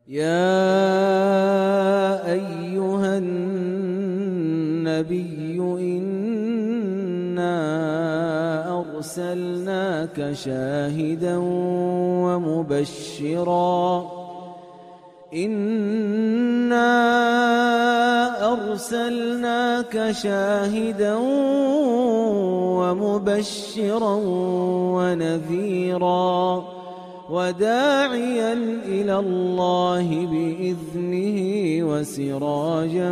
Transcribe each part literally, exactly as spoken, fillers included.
يا أيها النبي إنا أرسلناك شاهدا ومبشرا إنا أرسلناك شاهدا ومبشرا ونذيرا وداعيا إلى الله بإذنه وسراجا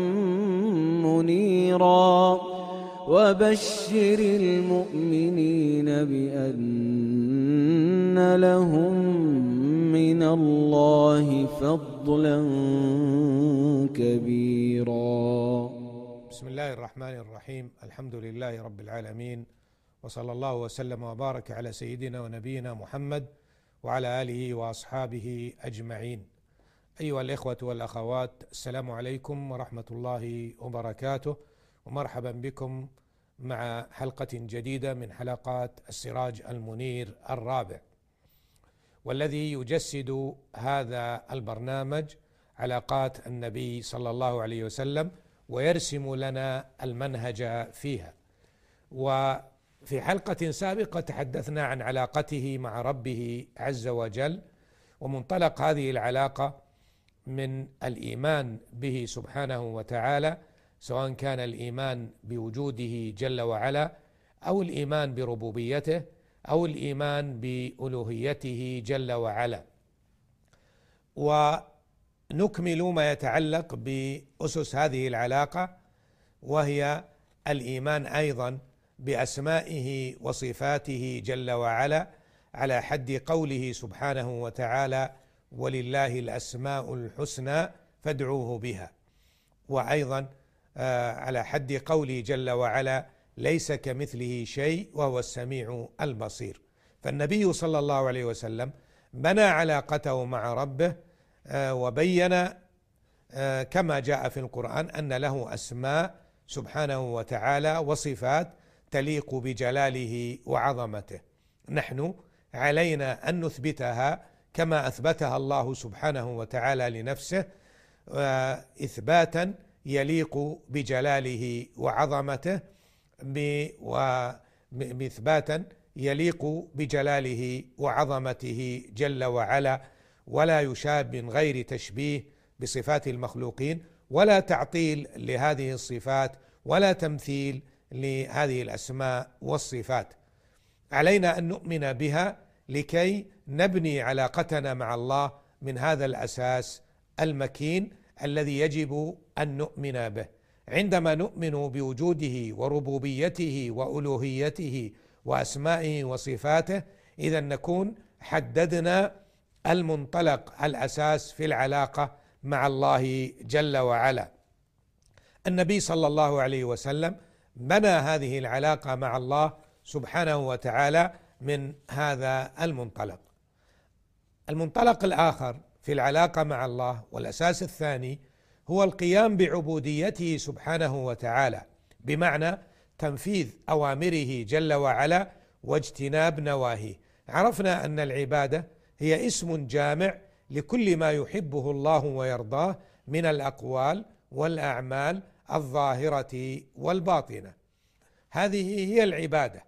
منيرا وبشر المؤمنين بأن لهم من الله فضلا كبيرا. بسم الله الرحمن الرحيم. الحمد لله رب العالمين، وصلى الله وسلم وبارك على سيدنا ونبينا محمد وعلى آله وأصحابه أجمعين. أيها الإخوة والأخوات، السلام عليكم ورحمة الله وبركاته، ومرحبا بكم مع حلقة جديدة من حلقات السراج المنير الرابع، والذي يجسد هذا البرنامج علاقات النبي صلى الله عليه وسلم ويرسم لنا المنهج فيها. وفي حلقة سابقة تحدثنا عن علاقته مع ربه عز وجل، ومنطلق هذه العلاقة من الإيمان به سبحانه وتعالى، سواء كان الإيمان بوجوده جل وعلا أو الإيمان بربوبيته أو الإيمان بألوهيته جل وعلا. ونكمل ما يتعلق بأسس هذه العلاقة، وهي الإيمان أيضا بأسمائه وصفاته جل وعلا، على حد قوله سبحانه وتعالى: ولله الأسماء الحسنى فادعوه بها. وأيضا على حد قوله جل وعلا: ليس كمثله شيء وهو السميع البصير. فالنبي صلى الله عليه وسلم بنى علاقته مع ربه وبين كما جاء في القرآن أن له أسماء سبحانه وتعالى وصفات تليق بجلاله وعظمته. نحن علينا أن نثبتها كما أثبتها الله سبحانه وتعالى لنفسه، إثباتا يليق بجلاله وعظمته، وإثباتا يليق بجلاله وعظمته جل وعلا، ولا يشاب من غير تشبيه بصفات المخلوقين، ولا تعطيل لهذه الصفات، ولا تمثيل لهذه الأسماء والصفات. علينا أن نؤمن بها لكي نبني علاقتنا مع الله من هذا الأساس المكين الذي يجب أن نؤمن به. عندما نؤمن بوجوده وربوبيته وألوهيته وأسمائه وصفاته، إذا نكون حددنا المنطلق الأساس في العلاقة مع الله جل وعلا. النبي صلى الله عليه وسلم بنى هذه العلاقة مع الله سبحانه وتعالى من هذا المنطلق. المنطلق الآخر في العلاقة مع الله، والأساس الثاني، هو القيام بعبوديته سبحانه وتعالى، بمعنى تنفيذ أوامره جل وعلا واجتناب نواهيه. عرفنا أن العبادة هي اسم جامع لكل ما يحبه الله ويرضاه من الأقوال والأعمال الظاهرة والباطنة. هذه هي العبادة.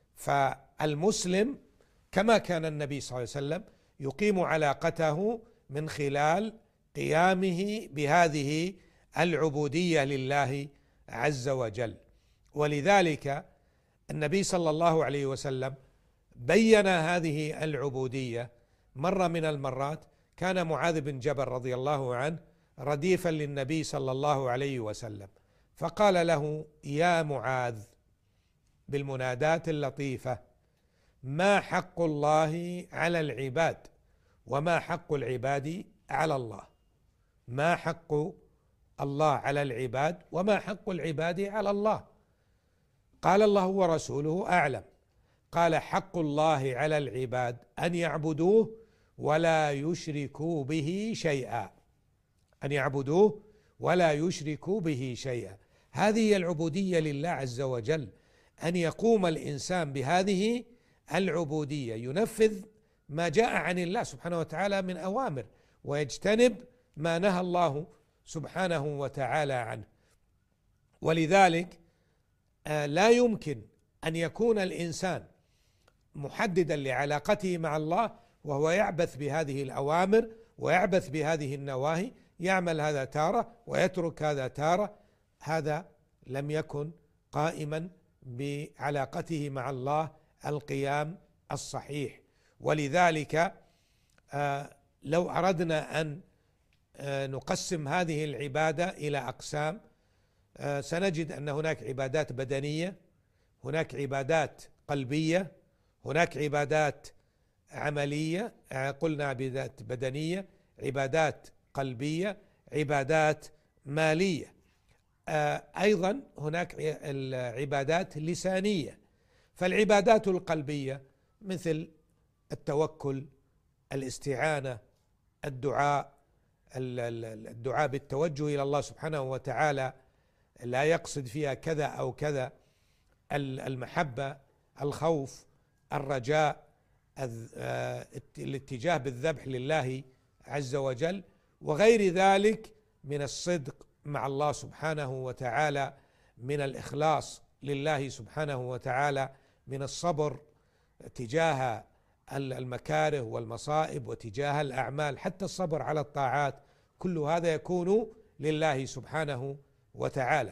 فالمسلم كما كان النبي صلى الله عليه وسلم يقيم علاقته من خلال قيامه بهذه العبودية لله عز وجل. ولذلك النبي صلى الله عليه وسلم بين هذه العبودية. مرة من المرات كان معاذ بن جبل رضي الله عنه رديفا للنبي صلى الله عليه وسلم، فقال له: يا معاذ، بالمنادات اللطيفة: ما حق الله على العباد وما حق العباد على الله؟ ما حق الله على العباد وما حق العباد على الله؟ قال: الله ورسوله أعلم. قال: حق الله على العباد أن يعبدوه ولا يشركوا به شيئا. أن يعبدوه ولا يشركوا به شيئا. هذه هي العبودية لله عز وجل، أن يقوم الإنسان بهذه العبودية، ينفذ ما جاء عن الله سبحانه وتعالى من أوامر، ويجتنب ما نهى الله سبحانه وتعالى عنه. ولذلك لا يمكن أن يكون الإنسان محددا لعلاقته مع الله وهو يعبث بهذه الأوامر ويعبث بهذه النواهي، يعمل هذا تارة ويترك هذا تارة. هذا لم يكن قائما بعلاقته مع الله القيام الصحيح. ولذلك لو أردنا أن نقسم هذه العبادة إلى أقسام سنجد أن هناك عبادات بدنية، هناك عبادات قلبية، هناك عبادات عملية، قلنا عبادات بدنية، عبادات قلبية، عبادات مالية. أيضا هناك العبادات لسانية. فالعبادات القلبية مثل التوكل، الاستعانة، الدعاء، الدعاء بالتوجه إلى الله سبحانه وتعالى لا يقصد فيها كذا أو كذا، المحبة، الخوف، الرجاء، الاتجاه بالذبح لله عز وجل، وغير ذلك من الصدق مع الله سبحانه وتعالى، من الإخلاص لله سبحانه وتعالى، من الصبر تجاه المكاره والمصائب وتجاه الأعمال، حتى الصبر على الطاعات، كل هذا يكون لله سبحانه وتعالى.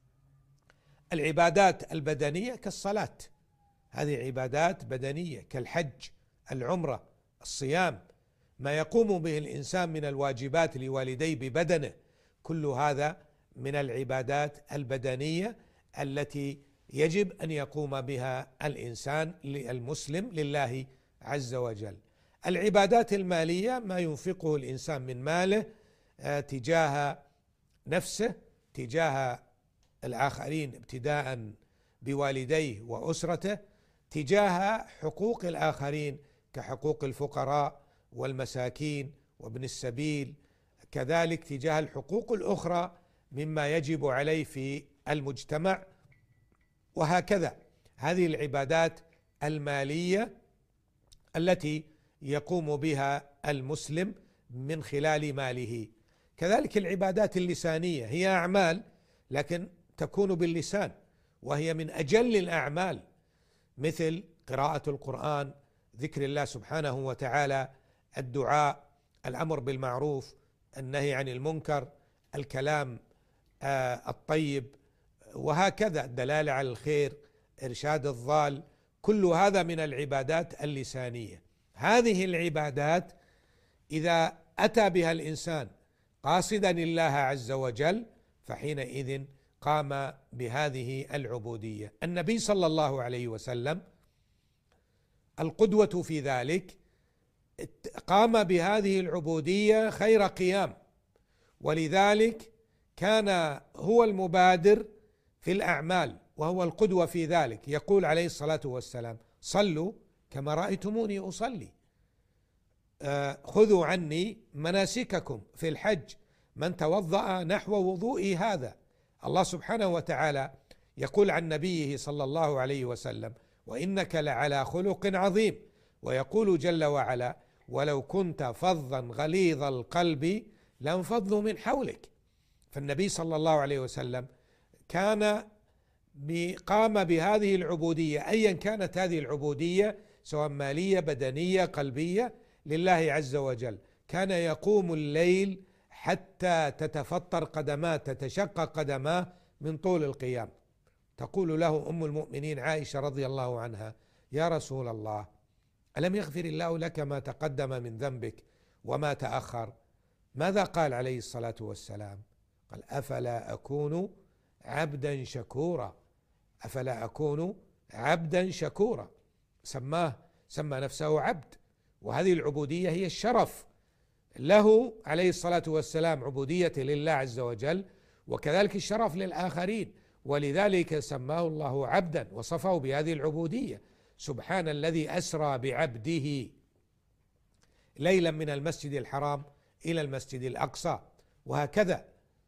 العبادات البدنية كالصلاة، هذه عبادات بدنية، كالحج، العمرة، الصيام، ما يقوم به الإنسان من الواجبات لوالديه ببدنه، كل هذا من العبادات البدنية التي يجب أن يقوم بها الإنسان المسلم لله عز وجل. العبادات المالية ما ينفقه الإنسان من ماله تجاه نفسه، تجاه الآخرين ابتداء بوالديه وأسرته، تجاه حقوق الآخرين كحقوق الفقراء والمساكين وابن السبيل، كذلك تجاه الحقوق الأخرى مما يجب عليه في المجتمع، وهكذا. هذه العبادات المالية التي يقوم بها المسلم من خلال ماله. كذلك العبادات اللسانية هي أعمال لكن تكون باللسان، وهي من أجل الأعمال، مثل قراءة القرآن، ذكر الله سبحانه وتعالى، الدعاء، الأمر بالمعروف، النهي عن المنكر، الكلام الطيب، وهكذا الدلالة على الخير، إرشاد الضال، كل هذا من العبادات اللسانية. هذه العبادات إذا أتى بها الإنسان قاصدا الله عز وجل فحينئذ قام بهذه العبودية. النبي صلى الله عليه وسلم القدوة في ذلك، قام بهذه العبودية خير قيام، ولذلك كان هو المبادر في الأعمال وهو القدوة في ذلك. يقول عليه الصلاة والسلام: صلوا كما رأيتموني أصلي، خذوا عني مناسككم في الحج، من توضأ نحو وضوئي هذا. الله سبحانه وتعالى يقول عن نبيه صلى الله عليه وسلم: وإنك لعلى خلق عظيم. ويقول جل وعلا: ولو كنت فظا غليظ القلب لانفضوا من حولك. فالنبي صلى الله عليه وسلم كان قام بهذه العبودية، أيا كانت هذه العبودية، سواء مالية، بدنية، قلبية، لله عز وجل. كان يقوم الليل حتى تتفطر قدماه، تتشقق قدماه من طول القيام. تقول له أم المؤمنين عائشة رضي الله عنها: يا رسول الله، ألم يغفر الله لك ما تقدم من ذنبك وما تأخر؟ ماذا قال عليه الصلاة والسلام؟ قال: أفلا أكون عبدا شكورا، أفلا أكون عبدا شكورا. سماه سمى نفسه عبد، وهذه العبودية هي الشرف له عليه الصلاة والسلام، عبودية لله عز وجل، وكذلك الشرف للآخرين، ولذلك سماه الله عبدا وصفه بهذه العبودية. سبحان الذي أسرى بعبده ليلا من المسجد الحرام إلى المسجد الأقصى، وهكذا.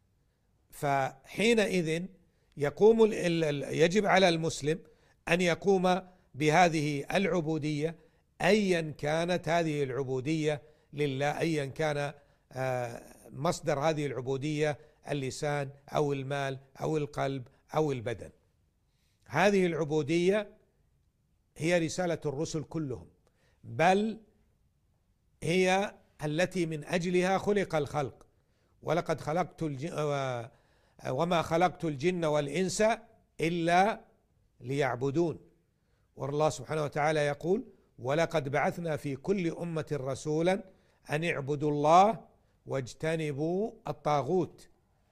فحينئذ يقوم يجب على المسلم أن يقوم بهذه العبودية، أيا كانت هذه العبودية لله، أيا كان مصدر هذه العبودية اللسان أو المال أو القلب أو البدن. هذه العبودية هي رسالة الرسل كلهم، بل هي التي من أجلها خلق الخلق. ولقد خلقت الجن وما خلقت الجن والإنس إلا ليعبدون. والله سبحانه وتعالى يقول: ولقد بعثنا في كل أمة رسولا أن اعبدوا الله واجتنبوا الطاغوت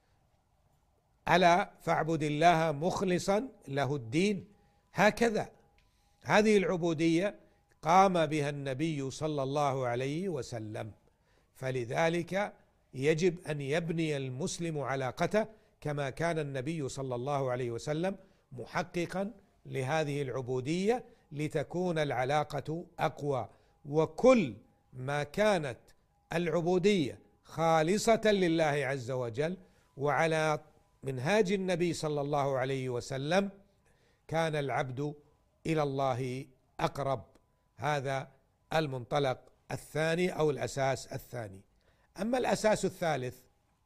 ألا فاعبد الله مخلصا له الدين. هكذا هذه العبودية قام بها النبي صلى الله عليه وسلم، فلذلك يجب أن يبني المسلم علاقته كما كان النبي صلى الله عليه وسلم محققا لهذه العبودية لتكون العلاقة أقوى. وكل ما كانت العبودية خالصة لله عز وجل وعلى منهاج النبي صلى الله عليه وسلم كان العبد إلى الله أقرب. هذا المنطلق الثاني أو الأساس الثاني. أما الأساس الثالث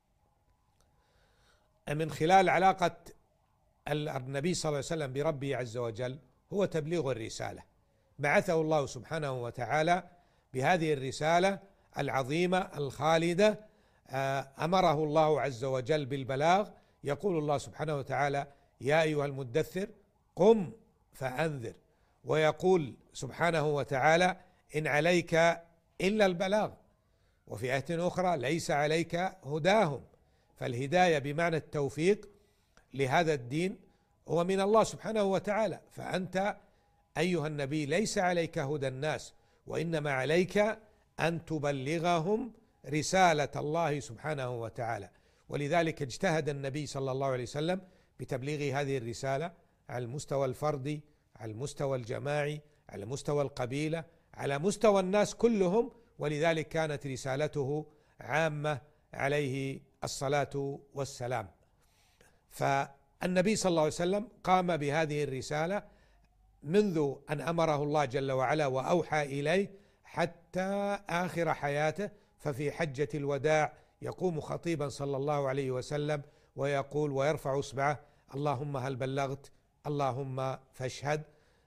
من خلال علاقة النبي صلى الله عليه وسلم بربه عز وجل هو تبليغ الرسالة. بعثه الله سبحانه وتعالى بهذه الرسالة العظيمة الخالدة، أمره الله عز وجل بالبلاغ. يقول الله سبحانه وتعالى: يا أيها المدثر قم فأنذر. ويقول سبحانه وتعالى: إن عليك إلا البلاغ. وفي آية أخرى: ليس عليك هداهم. فالهداية بمعنى التوفيق لهذا الدين هو من الله سبحانه وتعالى. فأنت أيها النبي ليس عليك هدى الناس، وإنما عليك أن تبلغهم رسالة الله سبحانه وتعالى. ولذلك اجتهد النبي صلى الله عليه وسلم بتبليغ هذه الرسالة على المستوى الفردي، على المستوى الجماعي، على مستوى القبيلة، على مستوى الناس كلهم. ولذلك كانت رسالته عامة عليه الصلاة والسلام. فالنبي صلى الله عليه وسلم قام بهذه الرسالة منذ أن أمره الله جل وعلا وأوحى إليه حتى آخر حياته. ففي حجة الوداع يقوم خطيبا صلى الله عليه وسلم ويقول ويرفع إصبعه: اللهم هل بلغت؟ اللهم فاشهد.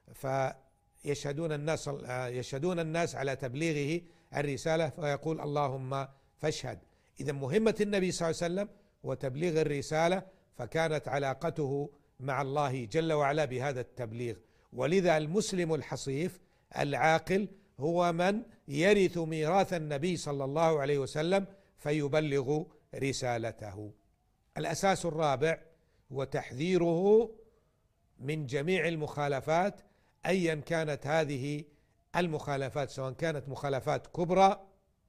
فيشهدون الناس يشهدون الناس على تبليغه الرسالة، فيقول: اللهم فاشهد. إذا مهمة النبي صلى الله عليه وسلم وتبليغ الرسالة، فكانت علاقته مع الله جل وعلا بهذا التبليغ. ولذا المسلم الحصيف العاقل هو من يرث ميراث النبي صلى الله عليه وسلم فيبلغ رسالته. الأساس الرابع هو تحذيره من جميع المخالفات، أيا كانت هذه المخالفات، سواء كانت مخالفات كبرى،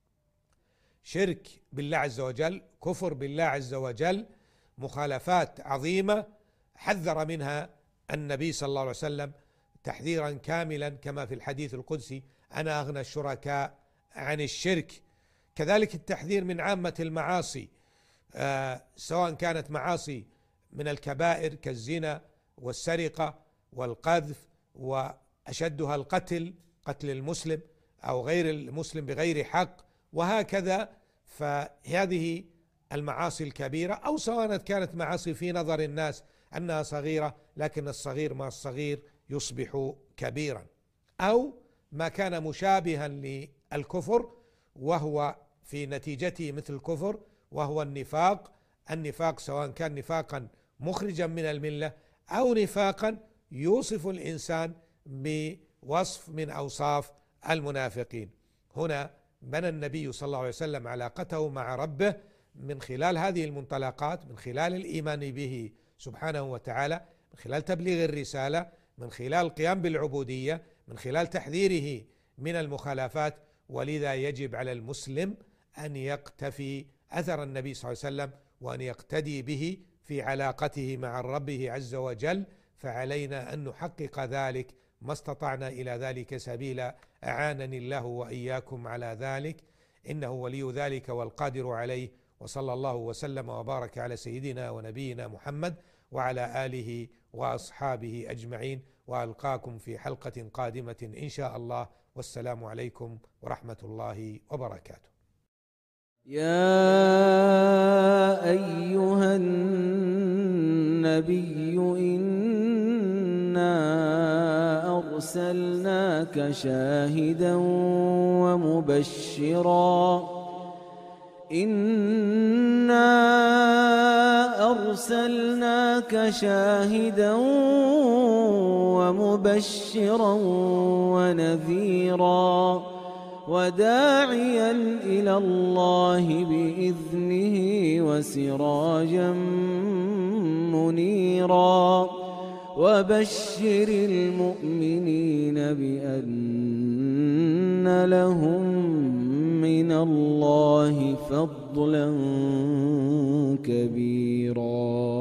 شرك بالله عز وجل، كفر بالله عز وجل، مخالفات عظيمة حذر منها النبي صلى الله عليه وسلم تحذيرا كاملا كما في الحديث القدسي: أنا أغنى الشركاء عن الشرك. كذلك التحذير من عامة المعاصي، آه سواء كانت معاصي من الكبائر كالزنا والسرقة والقذف، وأشدها القتل، قتل المسلم أو غير المسلم بغير حق، وهكذا. فهذه المعاصي الكبيرة، أو سواء كانت معاصي في نظر الناس أنها صغيرة، لكن الصغير مع الصغير يصبح كبيرا، أو ما كان مشابها للكفر وهو في نتيجته مثل الكفر وهو النفاق. النفاق سواء كان نفاقا مخرجا من الملة أو نفاقا يوصف الإنسان بوصف من أوصاف المنافقين. هنا بنى النبي صلى الله عليه وسلم علاقته مع ربه من خلال هذه المنطلقات، من خلال الإيمان به سبحانه وتعالى، من خلال تبليغ الرسالة، من خلال القيام بالعبودية، من خلال تحذيره من المخالفات. ولذا يجب على المسلم أن يقتفي أثر النبي صلى الله عليه وسلم وأن يقتدي به في علاقته مع ربه عز وجل. فعلينا أن نحقق ذلك ما استطعنا إلى ذلك سبيلا، أعانني الله وإياكم على ذلك، إنه ولي ذلك والقادر عليه. وصلى الله وسلم وبارك على سيدنا ونبينا محمد وعلى آله وأصحابه أجمعين، وألقاكم في حلقة قادمة إن شاء الله، والسلام عليكم ورحمة الله وبركاته. يا أيها النبي إنا أرسلناك شاهدا ومبشرا إنا أرسلناك شاهدا ومبشرا ونذيرا وداعيا إلى الله بإذنه وسراجا منيرا وبشر المؤمنين بأن لهم من الله فضلا كبيرا.